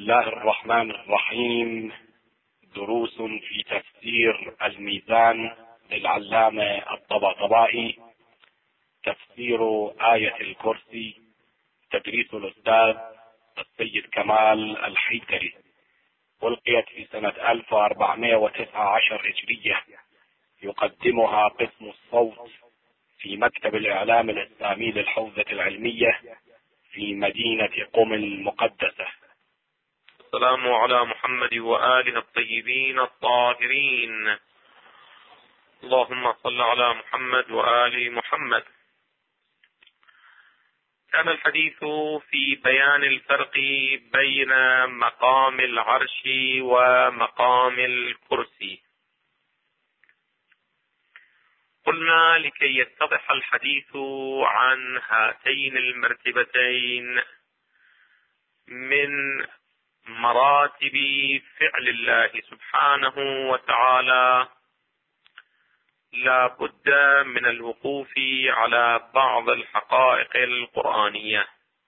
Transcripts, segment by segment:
الله الرحمن الرحيم. دروس في تفسير الميزان للعلامة الطباطبائي. تفسير آية الكرسي، تدريس الأستاذ السيد كمال الحيدري. ألقيت في سنة 1419 هجرية. يقدمها قسم الصوت في مكتب الإعلام الإسلامي للحوزة العلمية في مدينة قم المقدسة. السلام على محمد وآله الطيبين الطاهرين. اللهم صل على محمد وآل محمد. كان الحديث في بيان الفرق بين مقام العرش ومقام الكرسي. قلنا لكي يتضح الحديث عن هاتين المرتبتين من مراتب فعل الله سبحانه وتعالى، لا بد من الوقوف على بعض الحقائق القرآنية.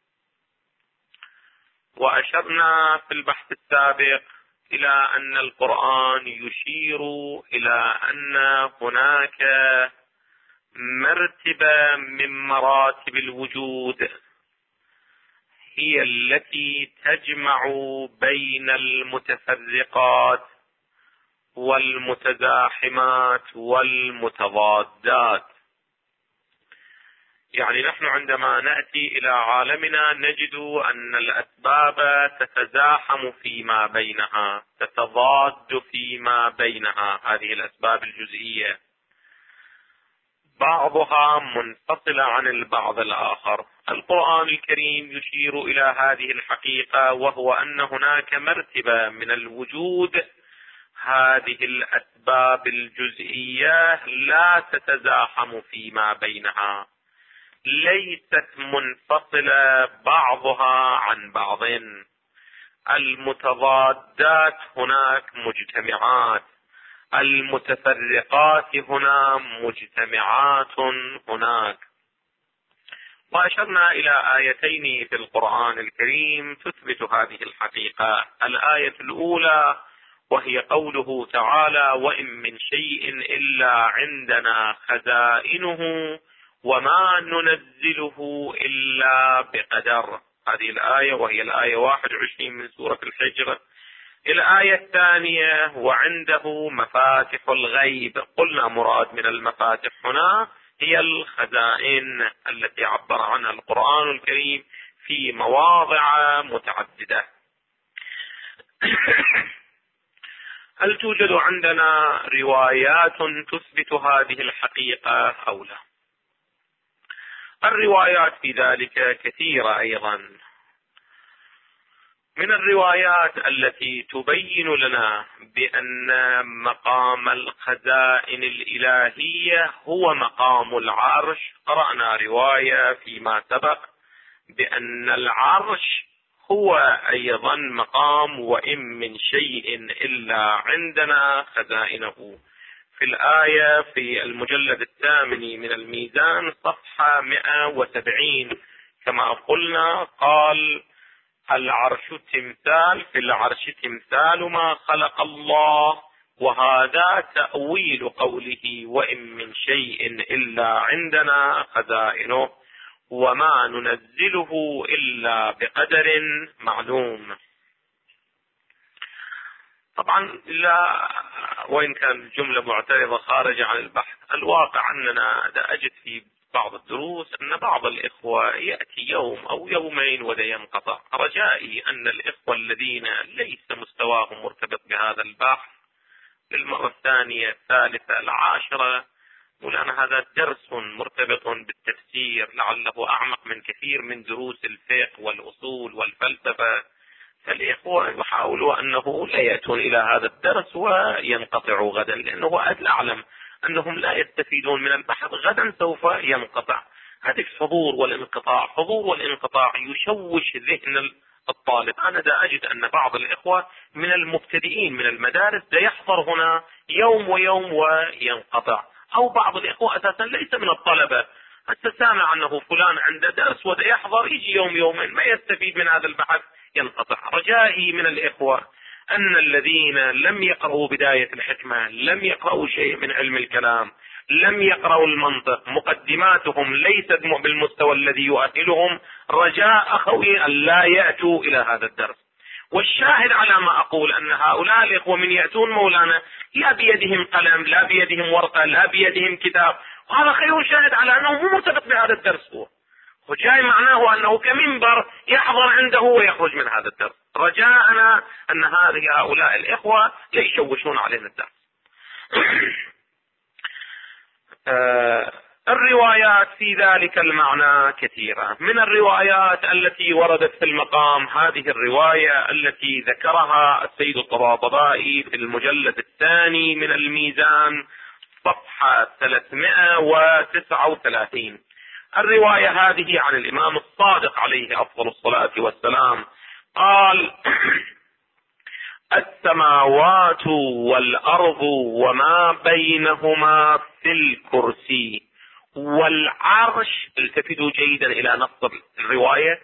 وأشرنا في البحث السابق إلى أن القرآن يشير إلى أن هناك مرتبة من مراتب الوجود هي التي تجمع بين المتفرقات والمتزاحمات والمتضادات. يعني نحن عندما نأتي إلى عالمنا نجد أن الأسباب تتزاحم فيما بينها، تتضاد فيما بينها، هذه الأسباب الجزئية بعضها منفصلة عن البعض الآخر. القرآن الكريم يشير إلى هذه الحقيقة، وهو أن هناك مرتبة من الوجود هذه الأسباب الجزئية لا تتزاحم فيما بينها، ليست منفصلة بعضها عن بعض. المتضادات هناك مجتمعات، المتفرقات هنا مجتمعات هناك. وأشرنا إلى آيتين في القرآن الكريم تثبت هذه الحقيقة. الآية الأولى وهي قوله تعالى: وإن من شيء إلا عندنا خزائنه وما ننزله إلا بقدر. هذه الآية وهي الآية 21 من سورة الحجر. الآية الثانية: وعنده مفاتح الغيب. قلنا مراد من المفاتح هنا هي الخزائن التي عبر عنها القرآن الكريم في مواضع متعددة. هل توجد عندنا روايات تثبت هذه الحقيقة أو لا؟ الروايات في ذلك كثيرة أيضا. من الروايات التي تبين لنا بأن مقام الخزائن الإلهية هو مقام العرش، قرأنا رواية فيما سبق بأن العرش هو أيضا مقام وإن من شيء إلا عندنا خزائنه. في الآية في المجلد 8 من الميزان صفحة 170 كما قلنا قال: العرش تمثال، في العرش تمثال ما خلق الله، وهذا تأويل قوله وإن من شيء إلا عندنا خزائنه وما ننزله إلا بقدر معلوم. طبعا لا، وإن كان الجملة معترضة خارجة عن البحث، الواقع أننا أجد في بعض الدروس أن بعض الإخوة يأتي يوم أو يومين ولا ينقطع. رجائي أن الإخوة الذين ليس مستواهم مرتبط بهذا البحث للمرة الثانية الثالثة العاشرة، ولأن هذا درس مرتبط بالتفسير لعله أعمق من كثير من دروس الفقه والأصول والفلسفة، فالإخوة يحاولوا أنه لا يأتون إلى هذا الدرس وينقطعوا غدا، لأنه أعلم أنهم لا يستفيدون من البحث، غدا سوف ينقطع. هذه الحضور والانقطاع، حضور والانقطاع يشوش ذهن الطالب. أنا دا أجد أن بعض الإخوة من المبتدئين من المدارس دا يحضر هنا يوم ويوم وينقطع، أو بعض الإخوة أساسا ليس من الطلبة، حتى سامع أنه فلان عنده درس ودا يحضر، يجي يوم يومين ما يستفيد من هذا البحث، ينقطع. رجائي من الإخوة أن الذين لم يقرأوا بداية الحكمة، لم يقرأوا شيء من علم الكلام، لم يقرأوا المنطق، مقدماتهم ليست بالمستوى الذي يؤهلهم، رجاء أخوي أن لا يأتوا إلى هذا الدرس. والشاهد على ما أقول أن هؤلاء الإخوة من يأتون مولانا لا بيدهم قلم، لا بيدهم ورقة، لا بيدهم كتاب، وهذا خير شاهد على أنه مو مرتبط بهذا الدرس. هو جاي معناه أنه كمنبر يحضر عنده ويخرج من هذا الدرس. رجاءنا أن هؤلاء الإخوة لا يشوشون علينا الدرس. الروايات في ذلك المعنى كثيرة. من الروايات التي وردت في المقام هذه الرواية التي ذكرها السيد الطباطبائي في المجلد الثاني من الميزان صفحة 339. الرواية هذه عن الإمام الصادق عليه أفضل الصلاة والسلام قال: السماوات والأرض وما بينهما في الكرسي والعرش. التفتوا جيدا إلى نص الرواية: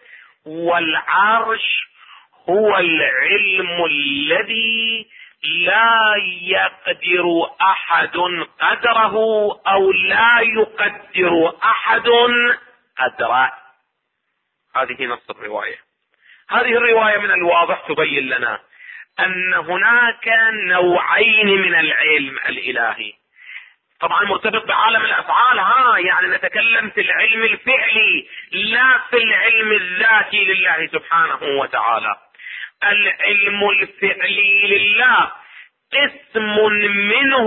والعرش هو العلم الذي لا يقدر أحد قدره أو لا يقدر أحد قدره. هذه نص الرواية. هذه الرواية من الواضح تبين لنا أن هناك نوعين من العلم الإلهي. طبعا مرتبط بعالم الأفعال، يعني نتكلم في العلم الفعلي لا في العلم الذاتي لله سبحانه وتعالى. العلم الفعلي لله قسم منه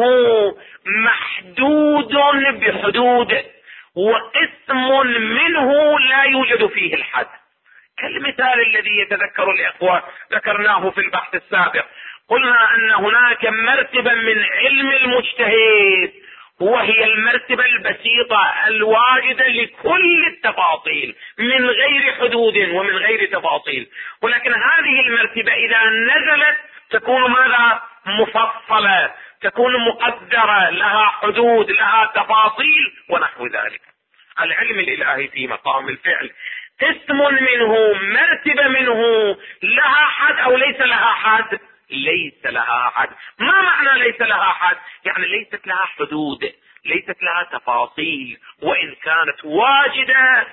محدود بحدود، وقسم منه لا يوجد فيه الحد. كالمثال الذي يتذكر الإخوة ذكرناه في البحث السابق، قلنا أن هناك مرتبة من علم المجتهد، وهي المرتبة البسيطة الواجدة لكل التفاصيل من غير حدود ومن غير تفاصيل. ولكن هذه المرتبة إذا نزلت تكون ماذا؟ مفصلة، تكون مقدرة، لها حدود، لها تفاصيل ونحو ذلك. العلم الإلهي في مقام الفعل قسم منه، مرتبة منه لها حد أو ليس لها حد؟ ليس لها حد. ما معنى ليس لها حد؟ يعني ليست لها حدود، ليست لها تفاصيل، وإن كانت واجدة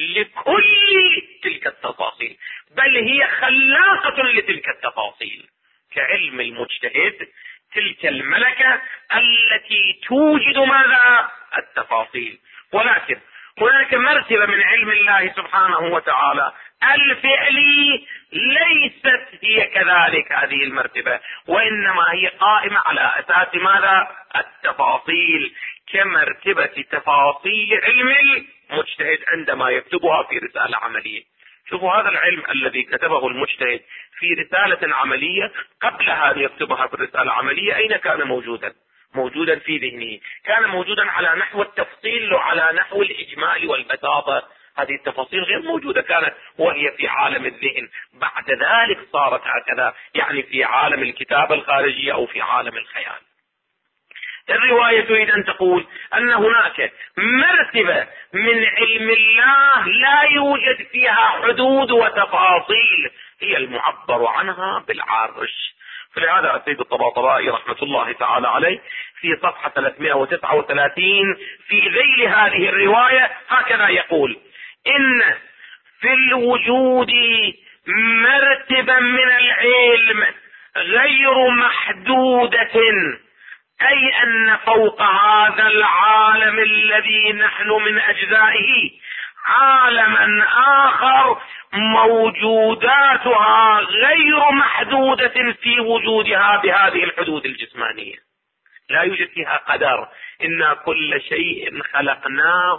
لكل تلك التفاصيل، بل هي خلاقة لتلك التفاصيل. كعلم المجتهد تلك الملكة التي توجد ماذا؟ التفاصيل. ولكن هناك مرتبة من علم الله سبحانه وتعالى الفعلي ليست هي كذلك هذه المرتبة، وإنما هي قائمة على أساس ماذا؟ التفاصيل، كمرتبة تفاصيل علم المجتهد عندما يكتبها في رسالة عملية. شوفوا هذا العلم الذي كتبه المجتهد في رسالة عملية قبل أن يكتبها في الرسالة العملية أين كان موجودا في ذهنه؟ كان موجودا على نحو التفصيل وعلى نحو الإجمال والبساطة. هذه التفاصيل غير موجودة كانت وهي في عالم الذهن، بعد ذلك صارت هكذا، يعني في عالم الكتابة الخارجية أو في عالم الخيال. الرواية إذن تقول أن هناك مرتبة من علم الله لا يوجد فيها حدود وتفاصيل، هي المعبر عنها بالعرش. فلهذا السيد الطباطبائي رحمة الله تعالى عليه في صفحة 339 في ذيل هذه الرواية هكذا يقول: إن في الوجود مرتبة من العلم غير محدودة، أي أن فوق هذا العالم الذي نحن من أجزائه عالما آخر موجوداتها غير محدودة في وجودها بهذه الحدود الجسمانية، لا يوجد فيها قدر. إن كل شيء خلقناه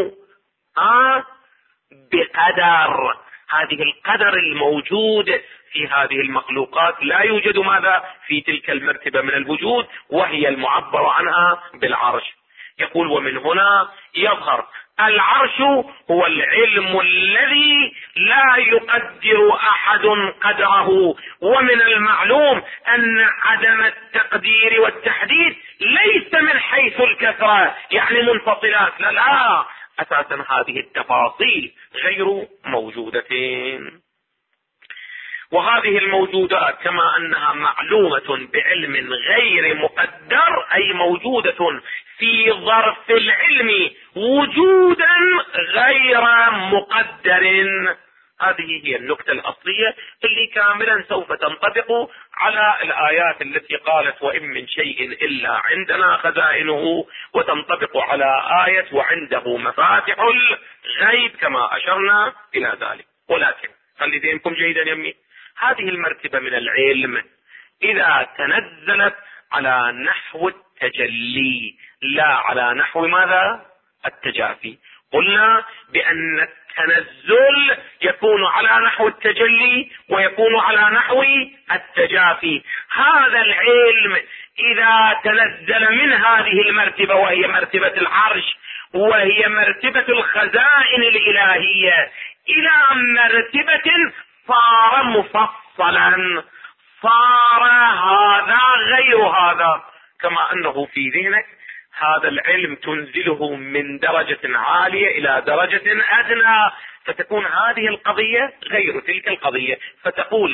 بقدر. هذه القدر الموجود في هذه المخلوقات لا يوجد ماذا؟ في تلك المرتبة من الوجود، وهي المعبر عنها بالعرش. يقول: ومن هنا يظهر العرش هو العلم الذي لا يقدر أحد قدره. ومن المعلوم أن عدم التقدير والتحديد ليس من حيث الكثرة يعني منفصلات، لا، أساسا هذه التفاصيل غير موجودة. وهذه الموجودات كما أنها معلومة بعلم غير مقدر، أي موجودة في ظرف العلم وجودا غير مقدر. هذه هي النكتة الأصلية اللي كاملا سوف تنطبق على الآيات التي قالت وإن من شيء إلا عندنا خزائنه، وتنطبق على آية وعنده مفاتح الغيب كما أشرنا إلى ذلك. ولكن خلي ذهنكم جيدا يمي، هذه المرتبة من العلم إذا تنزلت على نحو التجلي لا على نحو ماذا؟ التجافي. قلنا بأن التنزل يكون على نحو التجلي ويكون على نحو التجافي. هذا العلم إذا تنزل من هذه المرتبة وهي مرتبة العرش وهي مرتبة الخزائن الإلهية إلى مرتبة صار مفصلا، صار هذا غير هذا، كما أنه في ذهنك هذا العلم تنزله من درجة عالية إلى درجة أدنى، فتكون هذه القضية غير تلك القضية، فتقول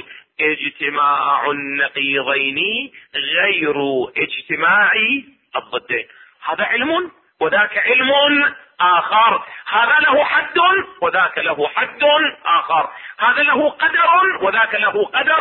اجتماع النقيضين غير اجتماع الضدين. هذا علم وذاك علم آخر، هذا له حد وذاك له حد آخر، هذا له قدر وذاك له قدر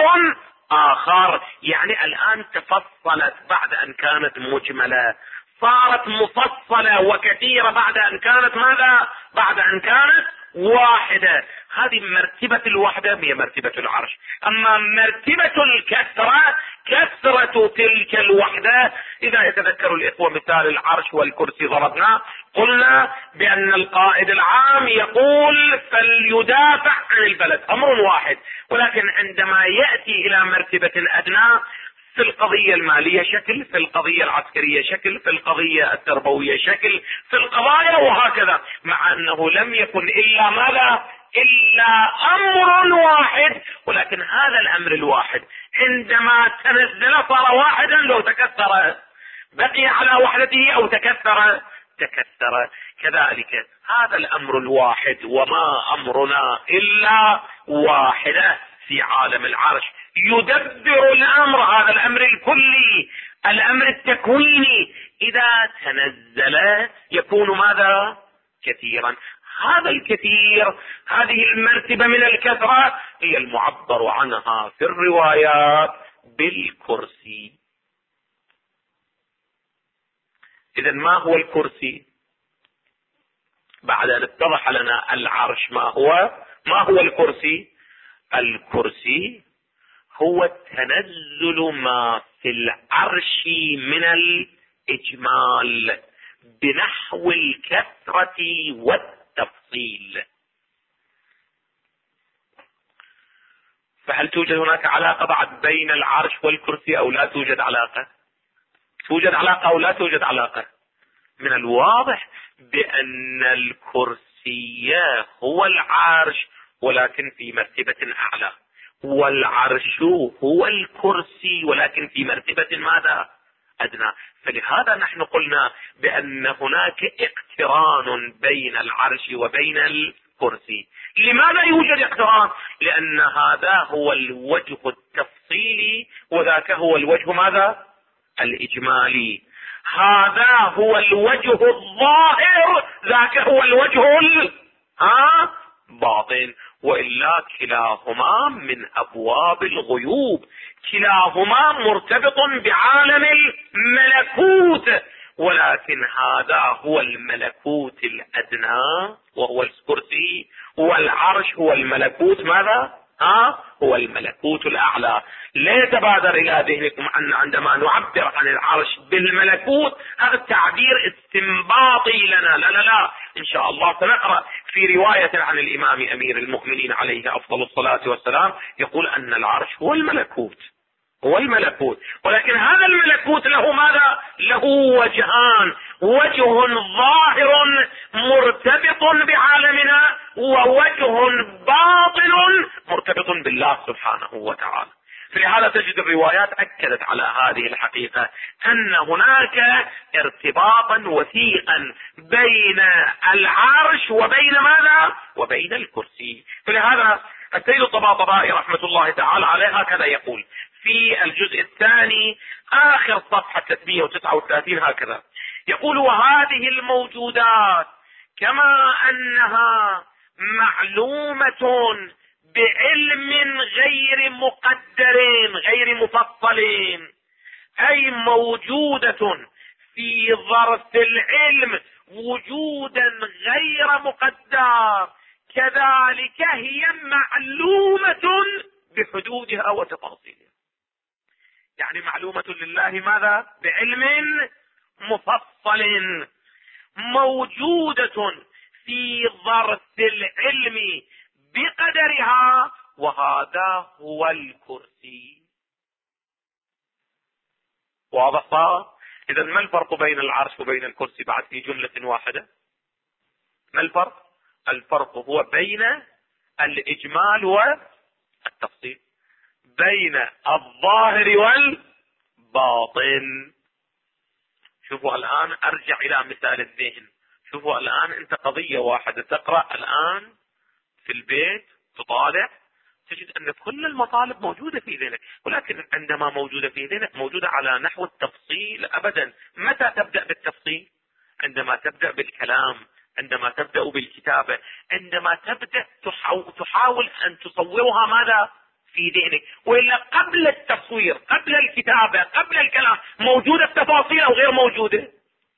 آخر. يعني الآن تفصلت بعد أن كانت مجملة، صارت مفصلة وكثيرة بعد أن كانت ماذا؟ بعد أن كانت واحدة. هذه مرتبة الوحدة هي مرتبة العرش. أما مرتبة الكثرة كثرة تلك الوحدة، إذا يتذكر الإخوة مثال العرش والكرسي ضربنا، قلنا بأن القائد العام يقول فليدافع عن البلد، أمر واحد، ولكن عندما يأتي إلى مرتبة أدنى في القضية المالية شكل، في القضية العسكرية شكل، في القضية التربوية شكل، في القضايا وهكذا، مع أنه لم يكن إلا ماذا؟ إلا أمر واحد، ولكن هذا الأمر الواحد عندما تنزل صار واحدا، لو تكثر بقي على وحدته أو تكثر. كذلك هذا الأمر الواحد وما أمرنا إلا واحدة في عالم العرش يدبر الأمر، هذا الأمر الكلي، الأمر التكويني، إذا تنزل يكون ماذا؟ كثيرا. هذا الكثير، هذه المرتبة من الكثرة هي المعبر عنها في الروايات بالكرسي. إذا ما هو الكرسي؟ بعد أن اتضح لنا العرش ما هو الكرسي؟ الكرسي هو تنزل ما في العرش من الإجمال بنحو الكثرة والتفصيل. فهل توجد هناك علاقة بعد بين العرش والكرسي أو لا توجد علاقة؟ توجد علاقة أو لا توجد علاقة؟ من الواضح بأن الكرسي هو العرش ولكن في مرتبة أعلى، والعرش هو الكرسي ولكن في مرتبة ماذا؟ أدنى. فلهذا نحن قلنا بأن هناك اقتران بين العرش وبين الكرسي. لماذا يوجد اقتران؟ لأن هذا هو الوجه التفصيلي وذاك هو الوجه ماذا؟ الإجمالي. هذا هو الوجه الظاهر، ذاك هو الوجه الباطن. وإلا كلاهما من أبواب الغيوب، كلاهما مرتبط بعالم الملكوت، ولكن هذا هو الملكوت الأدنى وهو الكرسي، والعرش هو الملكوت ماذا؟ هو الملكوت الأعلى. لا يتبادر إلى ذهنكم أن عندما نعبر عن العرش بالملكوت هذا التعبير استنباطي لنا، لا لا لا، إن شاء الله سنقرأ في رواية عن الإمام أمير المؤمنين عليه أفضل الصلاة والسلام يقول أن العرش هو الملكوت، هو الملكوت، ولكن هذا الملكوت له ماذا؟ له وجهان، وجه ظاهر مرتبط بعالمنا ووجه باطن مرتبط بالله سبحانه وتعالى. فلهذا تجد الروايات أكدت على هذه الحقيقة أن هناك ارتباطا وثيقا بين العرش وبين ماذا؟ وبين الكرسي. فلهذا السيد الطباطبائي رحمة الله تعالى عليه هكذا يقول في الجزء الثاني آخر صفحة 339 هكذا يقول: وهذه الموجودات كما أنها معلومة بعلم غير مقدر غير مفصل، أي موجودة في ظرف العلم وجودا غير مقدر، كذلك هي معلومة بحدودها وتفاصيلها. يعني معلومة لله ماذا؟ بعلم مفصل، موجودة في ظرف العلم بقدرها، وهذا هو الكرسي. واضح صار؟ إذا ما الفرق بين العرش وبين الكرسي بعد في جملة واحدة؟ ما الفرق؟ الفرق هو بين الإجمال والتفصيل، بين الظاهر والباطن. شوفوا الآن أرجع إلى مثال الذهن. شوفوا الآن أنت قضية واحدة تقرأ الآن في البيت تطالع تجد أن كل المطالب موجودة في ذهنك، ولكن عندما موجودة في ذهنك موجودة على نحو التفصيل أبدا. متى تبدأ بالتفصيل؟ عندما تبدأ بالكلام، عندما تبدأ بالكتابة، عندما تبدأ تحاول أن تصورها ماذا؟ في ذهنك. وإلا قبل التصوير، قبل الكتابة، قبل الكلام موجودة التفاصيل أو غير موجودة؟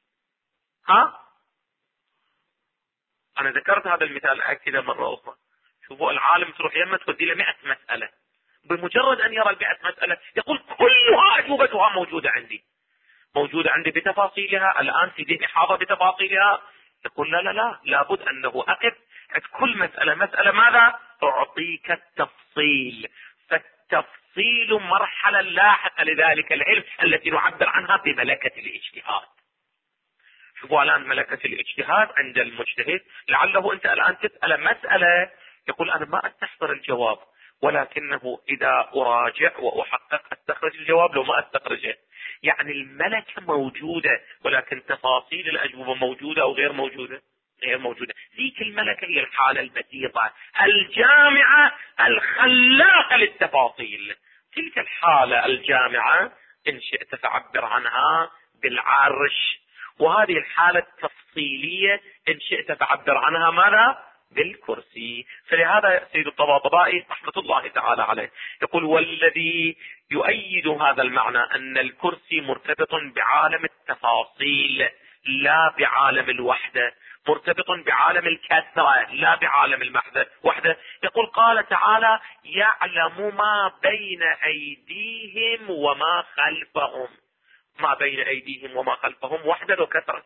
أنا ذكرت هذا المثال أكده مرة أخرى. شوفوا العالم تروح يمه تودي له 100 مسألة، بمجرد أن يرى 100 مسألة يقول كلها أجوبتها موجودة عندي، موجودة عندي بتفاصيلها، الآن في ذهني حاضر بتفاصيلها. يقول لا لابد أنه أقف عند كل مسألة ماذا؟ أعطيك التفصيل. فالتفصيل مرحلة لاحقة لذلك العلم التي نعبر عنها بملكة الاجتهاد. شوفوا الآن ملكة الاجتهاد عند المجتهد، لعله أنت الآن تسأل مسألة يقول أنا ما أستحضر الجواب، ولكنه إذا أراجع وأحقق أستخرج الجواب لو ما أستخرجه. يعني الملكة موجودة، ولكن تفاصيل الأجوبة موجودة أو غير موجودة؟ غير موجودة. ذيك الملكة هي الحالة البسيطة الجامعة الخلاقة للتفاصيل. تلك الحالة الجامعة إن شئت تعبر عنها بالعرش، وهذه الحالة التفصيلية إن شئت تعبر عنها ماذا؟ بالكرسي. فلهذا سيد الطباطبائي رحمة الله تعالى عليه يقول: والذي يؤيد هذا المعنى أن الكرسي مرتبط بعالم التفاصيل لا بعالم الوحدة، مرتبط بعالم الكثرة لا بعالم الوحدة. يقول قال تعالى: يعلم ما بين أيديهم وما خلفهم. ما بين أيديهم وما خلفهم وحدة لو كثرة؟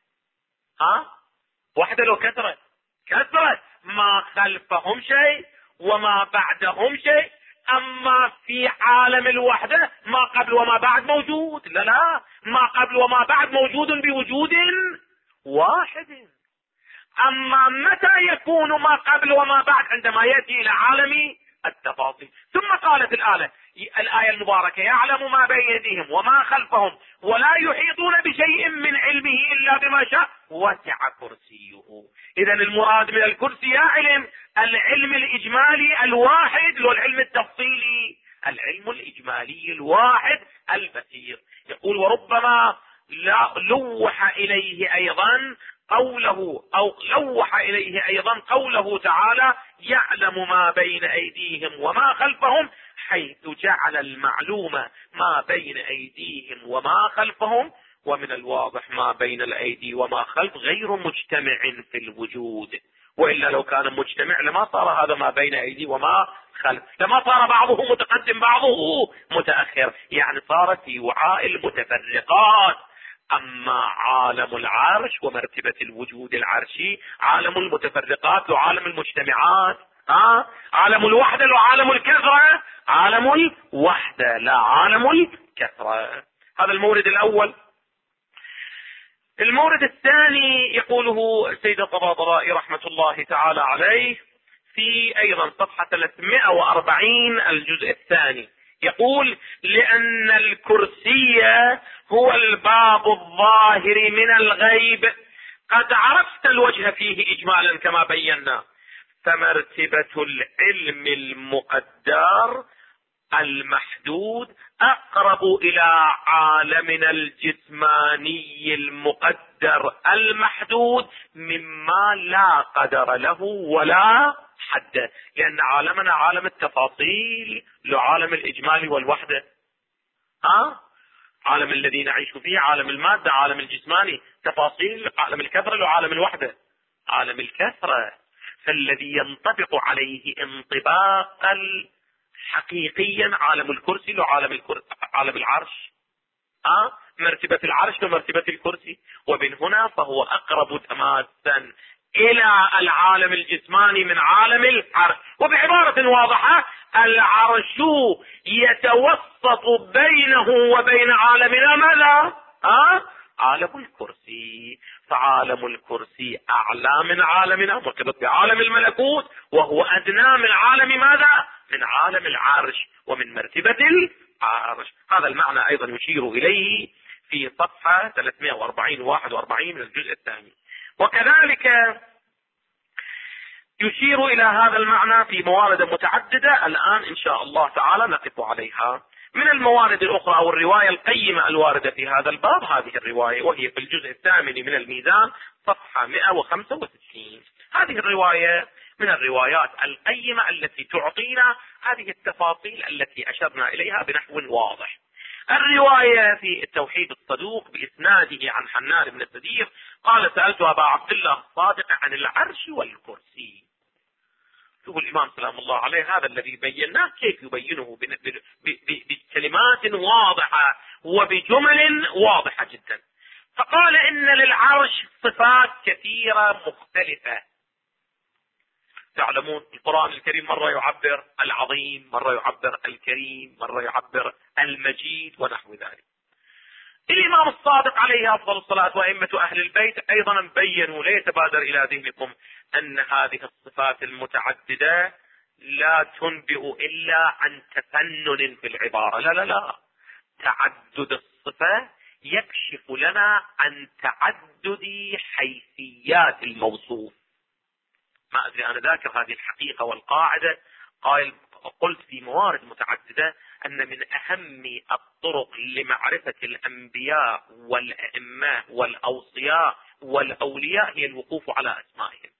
وحدة لو كثرة؟ كثرة. ما خلفهم شيء وما بعدهم شيء. أما في عالم الوحدة ما قبل وما بعد موجود. لا ما قبل وما بعد موجود بوجود واحد. أما متى يكون ما قبل وما بعد؟ عندما يأتي إلى عالم التفاصيل. ثم قالت الآية المباركة: يعلم ما بين يديهم وما خلفهم ولا يحيطون بشيء من علمه إلا بما شاء وسع كرسيه. إذا المراد من الكرسي يا العلم الإجمالي الواحد والعلم التفصيلي، العلم الإجمالي الواحد البصير. يقول: وربما لوح إليه أيضا قوله تعالى: يعلم ما بين أيديهم وما خلفهم، حيث جعل المعلومة ما بين أيديهم وما خلفهم. ومن الواضح ما بين الأيدي وما خلف غير مجتمع في الوجود، وإلا لو كان مجتمع لما صار هذا ما بين أيدي وما خلف، لما صار بعضه متقدم بعضه متأخر، يعني صار في وعاء المتفرقات. أما عالم العرش ومرتبة الوجود العرشي عالم المتفرقات وعالم المجتمعات. عالم الوحدة وعالم الكثرة، عالم الوحدة لا عالم الكثرة. هذا المورد الأول. المورد الثاني يقوله السيد الطباطبائي رحمة الله تعالى عليه في أيضا صفحة 340 الجزء الثاني، يقول: لأن الكرسي هو الباب الظاهر من الغيب، قد عرفت الوجه فيه إجمالا كما بينا، فمرتبة العلم المقدر المحدود أقرب إلى عالمنا الجسماني المقدر المحدود مما لا قدر له ولا حد، لأن عالمنا عالم التفاصيل له عالم الإجمالي والوحدة. عالم الذي نعيش فيه عالم المادة، عالم الجسماني تفاصيل، عالم الكثرة له عالم الوحدة عالم الكثرة. فالذي ينطبق عليه انطباقا حقيقيا عالم الكرسي له عالم العرش، مرتبة العرش ومرتبة الكرسي، ومن هنا فهو أقرب تماسا إلى العالم الجسماني من عالم العرش. وبعبارة واضحة العرش يتوسط بينه وبين عالمنا ماذا؟ عالم الكرسي. فعالم الكرسي أعلى من عالمنا، مرتبط بعالم الملكوت، وهو أدنى من عالم ماذا؟ من عالم العرش ومن مرتبة العرش. هذا المعنى أيضا يشير إليه في صفحة 340-41 من الجزء الثاني. وكذلك يشير إلى هذا المعنى في موارد متعددة الآن إن شاء الله تعالى نقف عليها. من الموارد الأخرى أو الرواية القيمة الواردة في هذا الباب هذه الرواية، وهي في الجزء الثامن من الميزان صفحة 165. هذه الرواية من الروايات القيمة التي تعطينا هذه التفاصيل التي أشرنا إليها بنحو واضح. الرواية في التوحيد الصدوق بإسناده عن حنان بن السدير قال: سألت أبا عبد الله الصادق عن العرش والكرسي. شوف الإمام سلام الله عليه هذا الذي بيناه كيف يبينه بكلمات واضحة وبجمل واضحة جدا. فقال: إن للعرش صفات كثيرة مختلفة. تعلمون القرآن الكريم مرة يعبر العظيم، مرة يعبر الكريم، مرة يعبر المجيد ونحو ذلك. الإمام الصادق عليه أفضل الصلاة وأئمة أهل البيت أيضا بينوا ليتبادر إلى ذهنكم أن هذه الصفات المتعددة لا تنبئ إلا عن تفنن في العبارة. لا، تعدد الصفة يكشف لنا عن تعدد حيثيات الموصوف. ما أدري أنا ذاكر هذه الحقيقة والقاعدة، قلت في موارد متعددة أن من أهم الطرق لمعرفة الأنبياء والأئمة والأوصياء والأولياء هي الوقوف على أسمائهم.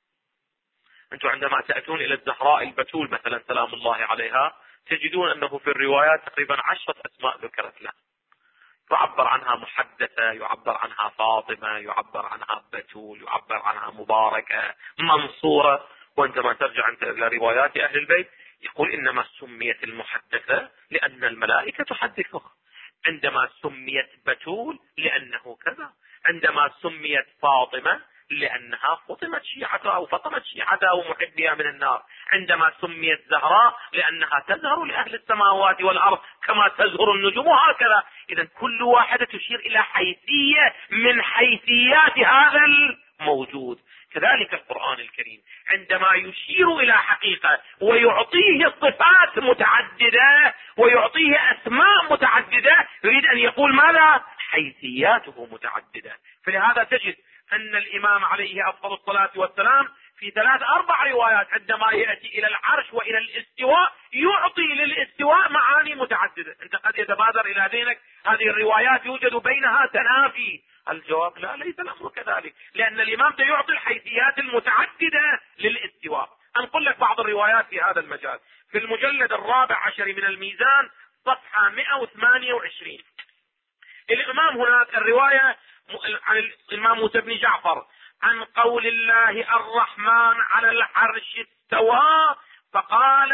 أنتم عندما تأتون إلى الزهراء البتول مثلا سلام الله عليها تجدون أنه في الروايات تقريبا 10 أسماء ذكرت له، يعبر عنها محدثة، يعبر عنها فاطمة، يعبر عنها بتول، يعبر عنها مباركة، منصورة. وعندما ترجع أنت إلى روايات أهل البيت يقول إنما سميت المحدثة لأن الملائكة تحدثها، عندما سميت بتول لأنه كذا، عندما سميت فاطمة لأنها فطمت شيعتها أو فطمت شيعتها ومحبها من النار، عندما سميت زهراء لأنها تزهر لأهل السماوات والأرض كما تزهر النجوم، وهكذا. إذن كل واحدة تشير إلى حيثية من حيثيات هذا الموجود. كذلك القرآن الكريم عندما يشير إلى حقيقة ويعطيه صفات متعددة ويعطيه أسماء متعددة يريد أن يقول ماذا؟ حيثياته متعددة. فلهذا تجد أن الإمام عليه أفضل الصلاة والسلام في 3-4 روايات عندما يأتي إلى العرش وإلى الاستواء يعطي للاستواء معاني متعددة. أنت قد يتبادر إلى ذهنك هذه الروايات يوجد بينها تنافي. الجواب لا، ليس الأمر كذلك، لأن الإمام سيعطي الحيثيات المتعددة للاستواء. أنقل لك بعض الروايات في هذا المجال في المجلد 14 من الميزان صفحة 128. الإمام هناك الرواية عن الإمام موسى بن جعفر عن قول الله الرحمن على العرش استوى، فقال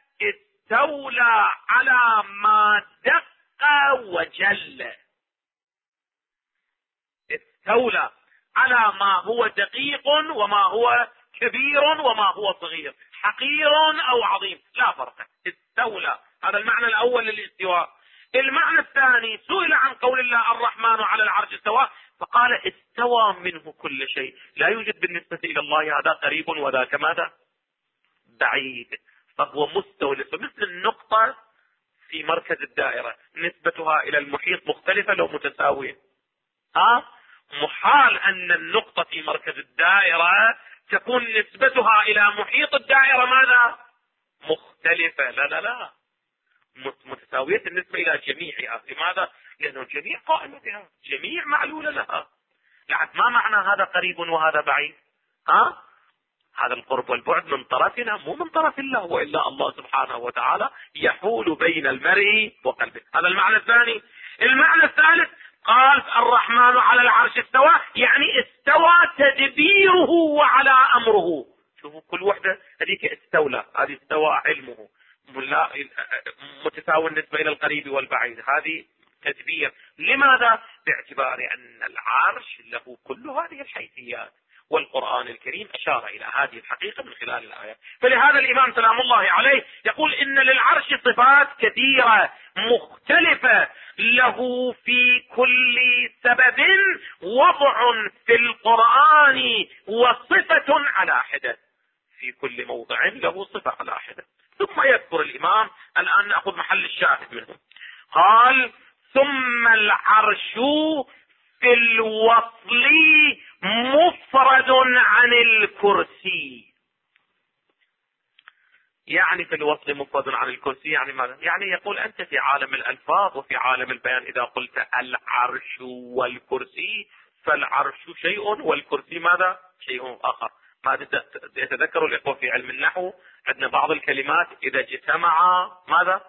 استولى على ما دق وجل. استولى على ما هو دقيق وما هو كبير وما هو صغير، حقير أو عظيم، لا فرق. استولى، هذا المعنى الأول للاستواء. المعنى الثاني سئل عن قول الله الرحمن على العرش استوى، فقال استوى منه كل شيء، لا يوجد بالنسبة إلى الله هذا قريب وذاك ماذا؟ بعيد. فهو مستوى مثل النقطة في مركز الدائرة نسبتها إلى المحيط مختلفة لو متساوية. محال أن النقطة في مركز الدائرة تكون نسبتها إلى محيط الدائرة ماذا؟ مختلفة. لا لا لا، متساوية النسبة إلى جميعها. لماذا؟ لأنه الجميع قائمة بها، جميع معلولة لها. يعني ما معنى هذا قريب وهذا بعيد؟ هذا القرب والبعد من طرفنا، مو من طرف الله، وإلا الله سبحانه وتعالى يحول بين المرء وقلبه. هذا المعنى الثاني. المعنى الثالث، قال الرحمن على العرش استوى، يعني استوى تدبيره وعلى أمره. شوفوا كل وحدة، هذيك استولى، هذه استوى علمه، متساوي النسبة إلى القريب والبعيد، هذه تدبير. لماذا؟ باعتبار أن العرش له كل هذه الحيثيات، والقرآن الكريم أشار إلى هذه الحقيقة من خلال الآية. فلهذا الإمام سلام الله عليه يقول إن للعرش صفات كثيرة مختلفة، له في كل سبب وضع في القرآن وصفة على حدة، في كل موضع له صفة على حدة. ثم يذكر الإمام، الآن نأخذ محل الشاهد منه، قال ثم العرش في الوصل مفرد عن الكرسي. يعني في الوصل مفرد عن الكرسي يعني ماذا؟ يعني يقول أنت في عالم الألفاظ وفي عالم البيان إذا قلت العرش والكرسي، فالعرش شيء والكرسي ماذا؟ شيء آخر. ما يتذكر الإخوة في علم النحو عندنا بعض الكلمات إذا اجتمع ماذا؟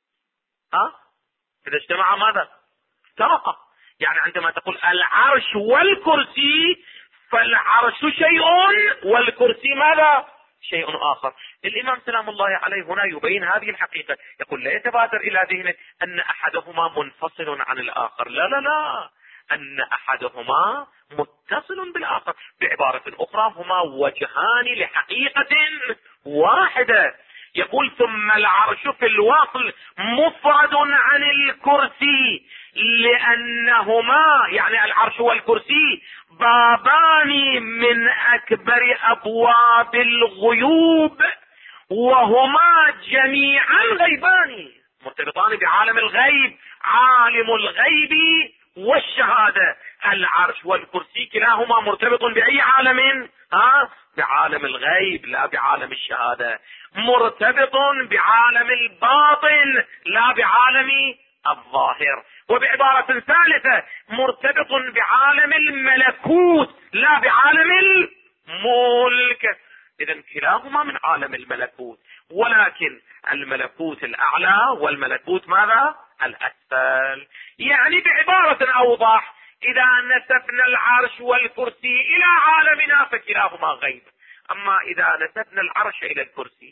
إذا اجتمع ماذا؟ افترق. يعني عندما تقول العرش والكرسي، فالعرش شيء والكرسي ماذا؟ شيء آخر. الإمام سلام الله عليه هنا يبين هذه الحقيقة، يقول لا يتبادر إلى ذهنه أن أحدهما منفصل عن الآخر، لا لا لا، أن أحدهما متصل بالآخر. بعبارة أخرى هما وجهان لحقيقة واحدة. يقول ثم العرش في الوصل مفرد عن الكرسي لأنهما، يعني العرش والكرسي، بابان من أكبر أبواب الغيوب، وهما جميعا غيبان، مرتبطان بعالم الغيب، عالم الغيب والشهادة. العرش والكرسي كلاهما مرتبط بأي عالم؟ بعالم الغيب لا بعالم الشهادة، مرتبط بعالم الباطن لا بعالم الظاهر، وبعبارة ثالثة مرتبط بعالم الملكوت لا بعالم الملك. إذن كلاهما من عالم الملكوت، ولكن الملكوت الأعلى والملكوت ماذا؟ الأسفل. يعني بعبارة أوضح، إذا نسبنا العرش والكرسي إلى عالمنا فكلاهما غيب. أما إذا نسبنا العرش إلى الكرسي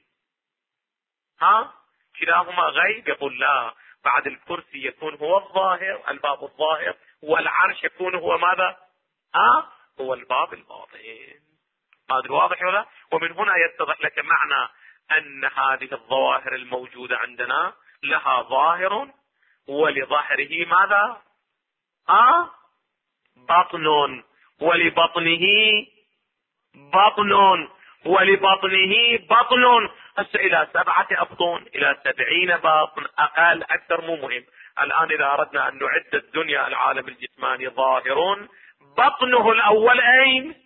كلاهما غيب. يقول لا، بعد الكرسي يكون هو الظاهر، الباب الظاهر، والعرش يكون هو ماذا؟ هو الباب الباطن. هذا واضح ولا؟ ومن هنا يتضح لك معنى أن هذه الظواهر الموجودة عندنا لها ظاهر، ولظاهره ماذا؟ بطن، ولبطنه بطن، ولبطنه بطن. هسه إلى 7 أبطن، إلى 70 بطن، أقل أكثر مو مهم. الآن إذا أردنا أن نعد الدنيا، العالم الجسماني ظاهر، بطنه الأول أين؟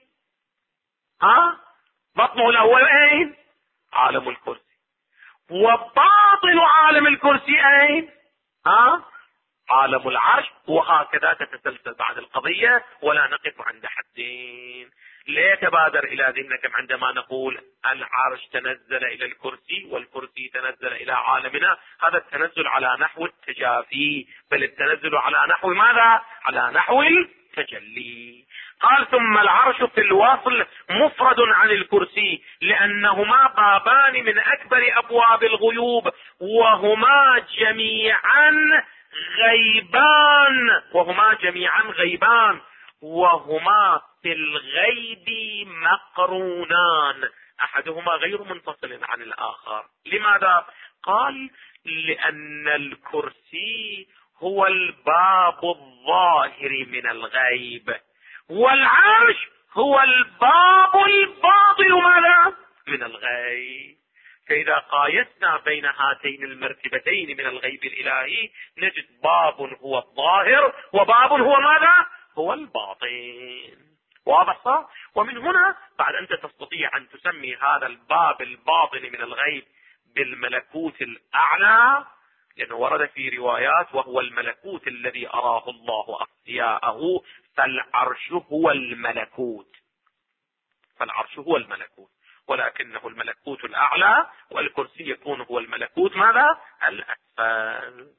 بطنه الأول أين؟ عالم الكرسي. وباطن عالم الكرسي أين؟ عالم العرش. وهكذا تتسلسل بعد القضية، ولا نقف عند حدين. لا يتبادر إلى ذهنكم عندما نقول العرش تنزل إلى الكرسي والكرسي تنزل إلى عالمنا، هذا التنزل على نحو التجافي، بل التنزل على نحو ماذا؟ على نحو التجلي. قال ثم العرش في الوصل مفرد عن الكرسي لأنهما بابان من أكبر أبواب الغيوب، وهما جميعا غيبان، وهما جميعا غيبان، وهما في الغيب مقرونان، أحدهما غير منفصل عن الآخر. لماذا؟ قال لأن الكرسي هو الباب الظاهر من الغيب، والعرش هو الباب الباطن ماذا؟ من الغيب. فإذا قايسنا بين هاتين المرتبتين من الغيب الإلهي نجد باب هو الظاهر وباب هو ماذا؟ هو الباطن. واضح صح؟ ومن هنا بعد أنت تستطيع أن تسمي هذا الباب الباطن من الغيب بالملكوت الأعلى، لأنه ورد في روايات وهو الملكوت الذي أراه الله أصفياءه، فالعرش هو الملكوت، فالعرش هو الملكوت، ولكنه الملكوت الأعلى، والكرسي يكون هو الملكوت ماذا؟ الأسفل.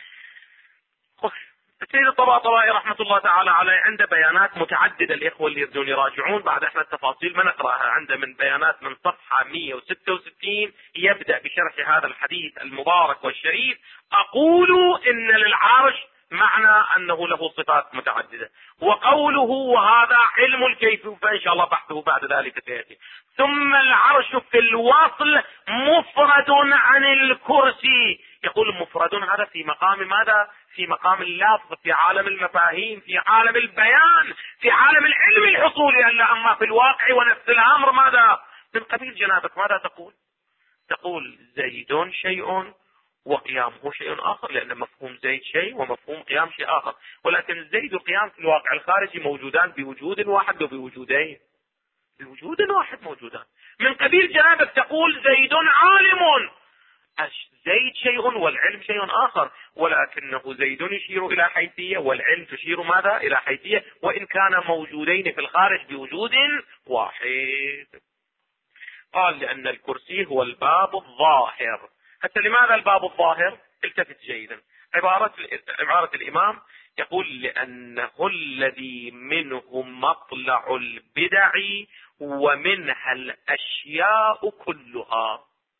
السيد الطباطبائي رحمة الله تعالى عليه عنده بيانات متعددة، الإخوة اللي يريدون يراجعون بعد احنا التفاصيل ما نقرأها، عنده من بيانات من صفحة 166 يبدأ بشرح هذا الحديث المبارك والشريف: أقول إن للعرش معنى أنه له صفات متعددة، وقوله وهذا علم الكيف فإن شاء الله بحثه بعد ذلك سيأتي. ثم العرش في الوصل مفرد عن الكرسي، يقول مفرد هذا في مقام ماذا؟ في مقام اللفظ، في عالم المفاهيم، في عالم البيان، في عالم العلم الحصولي، ألا أما في الواقع ونفس الأمر ماذا؟ من قبيل جنابك ماذا تقول؟ تقول زيد شيء وقيامه شيء آخر، لأن مفهوم زيد شيء ومفهوم قيام شيء آخر، ولكن زيد وقيام في الواقع الخارجي موجودان بوجود واحد وبوجودين، بوجود واحد موجودان. من قبيل جنابك تقول زيد عالم، زيد شيء والعلم شيء آخر، ولكنه زيد يشير إلى حيثية والعلم تشير ماذا؟ إلى حيثية، وإن كان موجودين في الخارج بوجود واحد. قال لأن الكرسي هو الباب الظاهر. حتى لماذا الباب الظاهر؟ التفت جيدا، عبارة الإمام يقول لأنه الذي منه مطلع البدع ومنها الأشياء كلها.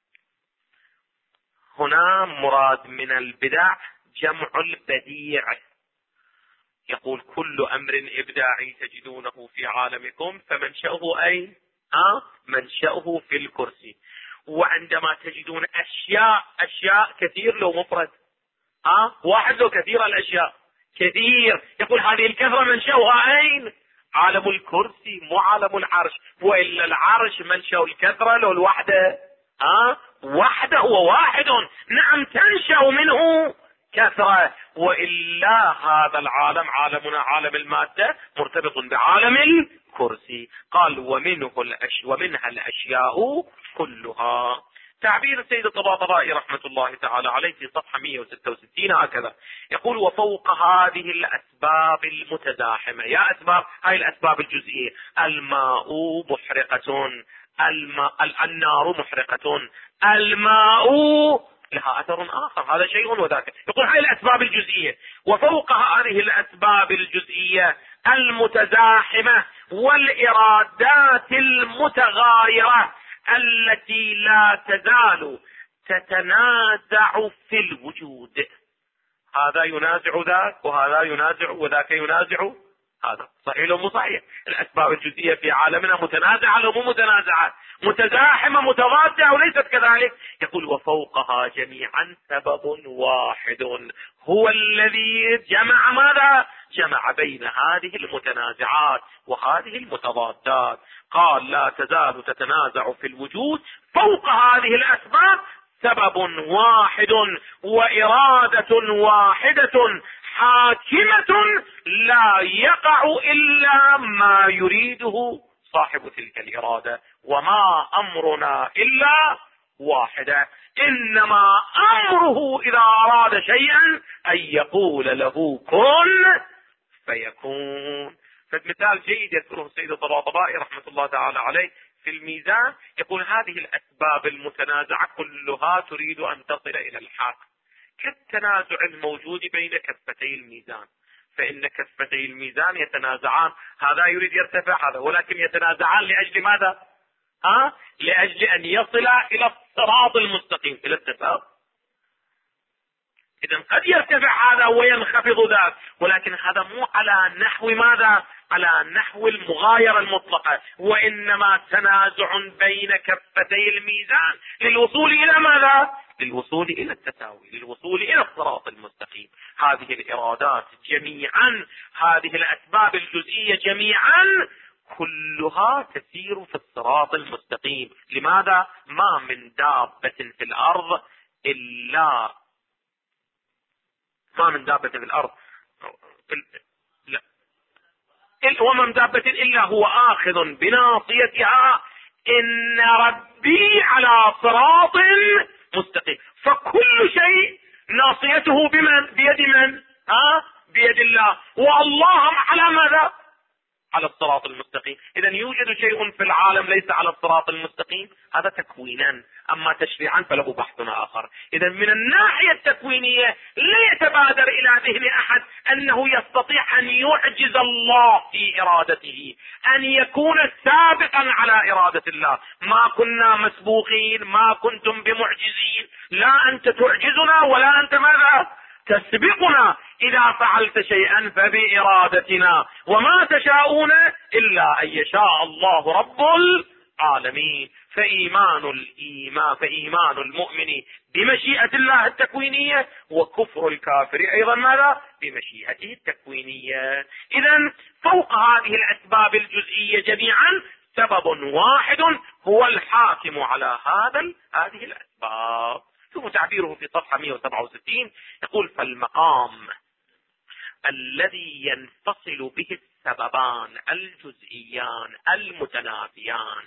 هنا مراد من البدع جمع البديع، يقول كل أمر إبداعي تجدونه في عالمكم فمنشأه أين؟ منشأه في الكرسي. وعندما تجدون أشياء كثير لو مفرد، واحد لو كثير الأشياء كثير، يقول هذه الكثرة منشأها أين؟ عالم الكرسي مو عالم العرش، وإلا العرش منشأ الكثرة لو الوحدة وحده هو واحد، نعم تنشأ منه كثرة، وإلا هذا العالم عالمنا عالم المادة مرتبط بعالم الكرسي. قال ومنها الأشياء كلها. تعبير السيد الطباطبائي رحمة الله تعالى عليه في صفحة 166 هكذا يقول: وفوق هذه الأسباب المتزاحمة، يا أسباب هاي الأسباب الجزئية، الماء محرقة، النار محرقة، الماء لها أثر آخر، هذا شيء وذاك، يقول هاي الأسباب الجزئية. وفوق هذه الأسباب الجزئية المتزاحمة والإرادات المتغايرة التي لا تزال تتنازع في الوجود، هذا ينازع ذاك وهذا ينازع وذاك ينازع هذا، صحيح لو مو صحيح؟ الأسباب الجزئية في عالمنا متنازعة لو مو متنازعة، متزاحمة متضادة وليست كذلك. يقول وفوقها جميعا سبب واحد هو الذي جمع ماذا؟ جمع بين هذه المتنازعات وهذه المتضادات. قال لا تزال تتنازع في الوجود فوق هذه الأسباب سبب واحد وإرادة واحدة حاكمة لا يقع إلا ما يريده صاحب تلك الإرادة، وما أمرنا إلا واحدة، إنما أمره إذا أراد شيئا أن يقول له كن فيكون. فمثال جيد يذكره السيد الطباطبائي رحمة الله تعالى عليه في الميزان، يقول هذه الأسباب المتنازعة كلها تريد أن تصل إلى الحق، كالتنازع الموجود بين كفتي الميزان، فإن كفتي الميزان يتنازعان، هذا يريد يرتفع هذا، ولكن يتنازعان لأجل ماذا؟ لأجل أن يصل إلى الصراط المستقيم، إلى التفاوت. إذن قد يرتفع هذا وينخفض ذاك، ولكن هذا مو على نحو ماذا؟ على نحو المغايرة المطلقة، وإنما تنازع بين كفتي الميزان للوصول إلى ماذا؟ للوصول إلى التساوي، للوصول إلى الصراط المستقيم. هذه الإرادات جميعا، هذه الأسباب الجزئية جميعا كلها تسير في الصراط المستقيم. لماذا؟ ما من دابة في الأرض إلا ما من دابة في الأرض لا ومن دابة إلا هو آخذ بناصيتها إن ربي على صراط مستقيم. فكل شيء ناصيته بيد من؟ بيد الله، والله على ماذا؟ على الصراط المستقيم. إذا يوجد شيء في العالم ليس على الصراط المستقيم، هذا تكوينا، أما تشريعا فله بحث آخر. إذا من الناحية التكوينية لا يتبادر إلى ذهن أحد أنه يستطيع أن يعجز الله في إرادته، أن يكون سابقا على إرادة الله. ما كنا مسبوقين، ما كنتم بمعجزين، لا أنت تعجزنا ولا أنت ماذا؟ تسبقنا. إذا فعلت شيئا فبإرادتنا، وما تشاءون إلا أن يشاء الله رب العالمين. فإيمان المؤمن بمشيئة الله التكوينية، وكفر الكافر أيضا ماذا؟ بمشيئته التكوينية. إذا فوق هذه الأسباب الجزئية جميعا سبب واحد هو الحاكم على هذه الأسباب. ثم تعبيره في صفحة 167 يقول: فالمقام الذي ينفصل به السببان الجزئيان المتنافيان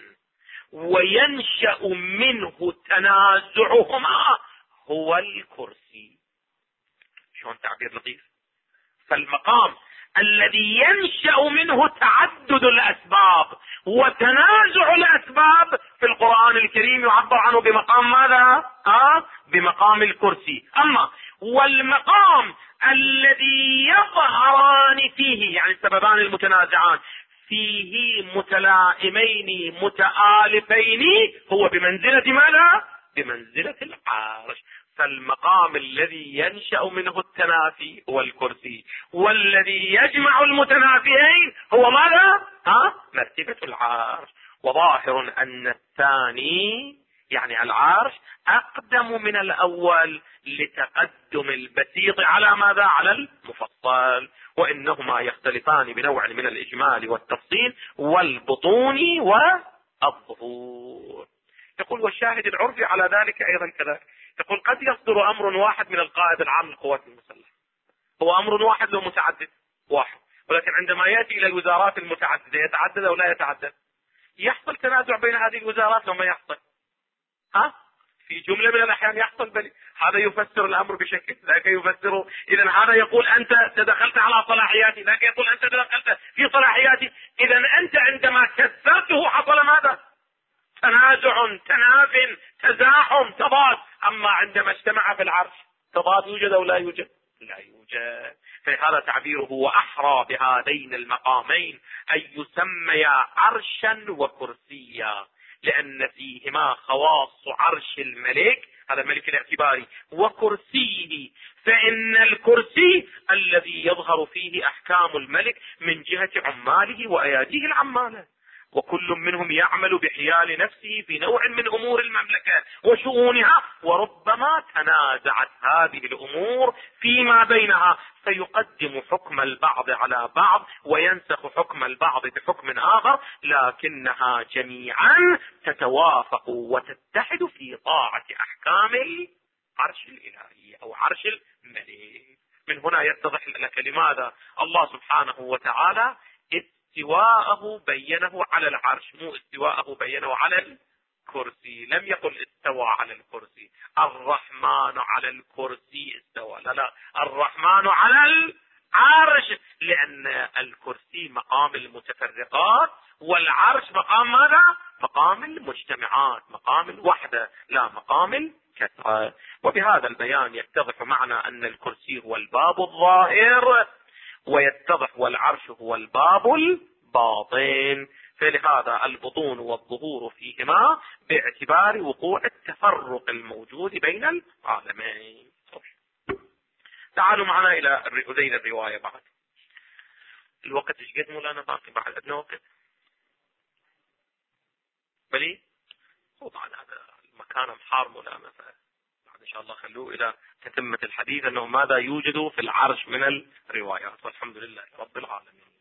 وينشأ منه تنازعهما هو الكرسي. شلون تعبير لطيف؟ فالمقام الذي ينشأ منه تعدد الأسباب وتنازع الأسباب في القرآن الكريم يعبر عنه بمقام ماذا؟ بمقام الكرسي. أما والمقام الذي يظهران فيه، يعني السببان المتنازعان فيه متلائمين متآلفين، هو بمنزلة ماذا؟ بمنزلة العرش. فالمقام الذي ينشأ منه التنافي هو الكرسي، والذي يجمع المتنافيين هو ماذا؟ مرتبة العرش. وظاهر أن الثاني يعني العرش أقدم من الأول لتقدم البسيط على ماذا؟ على المفصل، وإنهما يختلفان بنوع من الإجمال والتفصيل والبطون والظهور. يقول: والشاهد العرفي على ذلك أيضا كذلك. يقول: قد يصدر أمر واحد من القائد العام للقوات المسلحة، هو أمر واحد لو متعدد واحد، ولكن عندما يأتي إلى الوزارات المتعددة يتعدد أو لا يتعدد؟ يحصل تنازع بين هذه الوزارات لو ما يحصل؟ في جملة من الأحيان يحصل، بل هذا يفسر الأمر بشكل، ذاك يفسره. إذا هذا يقول أنت تدخلت على صلاحياتي، ذاك يقول أنت تدخلت في صلاحياتي. إذا أنت عندما كسرته حصل ماذا؟ تنازع، تناف، تزاحم، تضاد. أما عندما اجتمع في العرش تضاد يوجد أو لا يوجد؟ لا يوجد. فهذا تعبيره: وأحرى بهذين المقامين أن يسميا عرشا وكرسيا، لأن فيهما خواص عرش الملك، هذا الملك الاعتباري، وكرسيه. فإن الكرسي الذي يظهر فيه أحكام الملك من جهة عماله وأياديه العمالة، وكل منهم يعمل بحيال نفسه في نوع من أمور المملكة وشؤونها، وربما تنازعت هذه الأمور فيما بينها فيقدم حكم البعض على بعض وينسخ حكم البعض بحكم آخر، لكنها جميعا تتوافق وتتحد في طاعة أحكام العرش الإلهي أو عرش الملك. من هنا يتضح لك لماذا الله سبحانه وتعالى استواءه بينه على العرش، مو استواءه بينه على الكرسي. لم يقل استوى على الكرسي، الرحمن على الكرسي استوى، لا، الرحمن على العرش، لأن الكرسي مقام المتفرقات والعرش مقام ماذا؟ مقام المجتمعات، مقام الوحدة لا مقام الكثرة. وبهذا البيان يتضح معنى أن الكرسي هو الباب الظاهر، ويتضح والعرش هو الباب الباطن. فلهذا البطون والظهور فيهما باعتبار وقوع التفرق الموجود بين العالمين. تعالوا معنا إلى أذين الرواية بعد. الوقت ايش قد مولانا باقي؟ بعد عندنا وقت؟ بلي هو بعد هذا المكان محار مولانا، بعد إن شاء الله خلوه إلى تتمة الحديث أنه ماذا يوجد في العرش من الروايات. والحمد لله رب العالمين.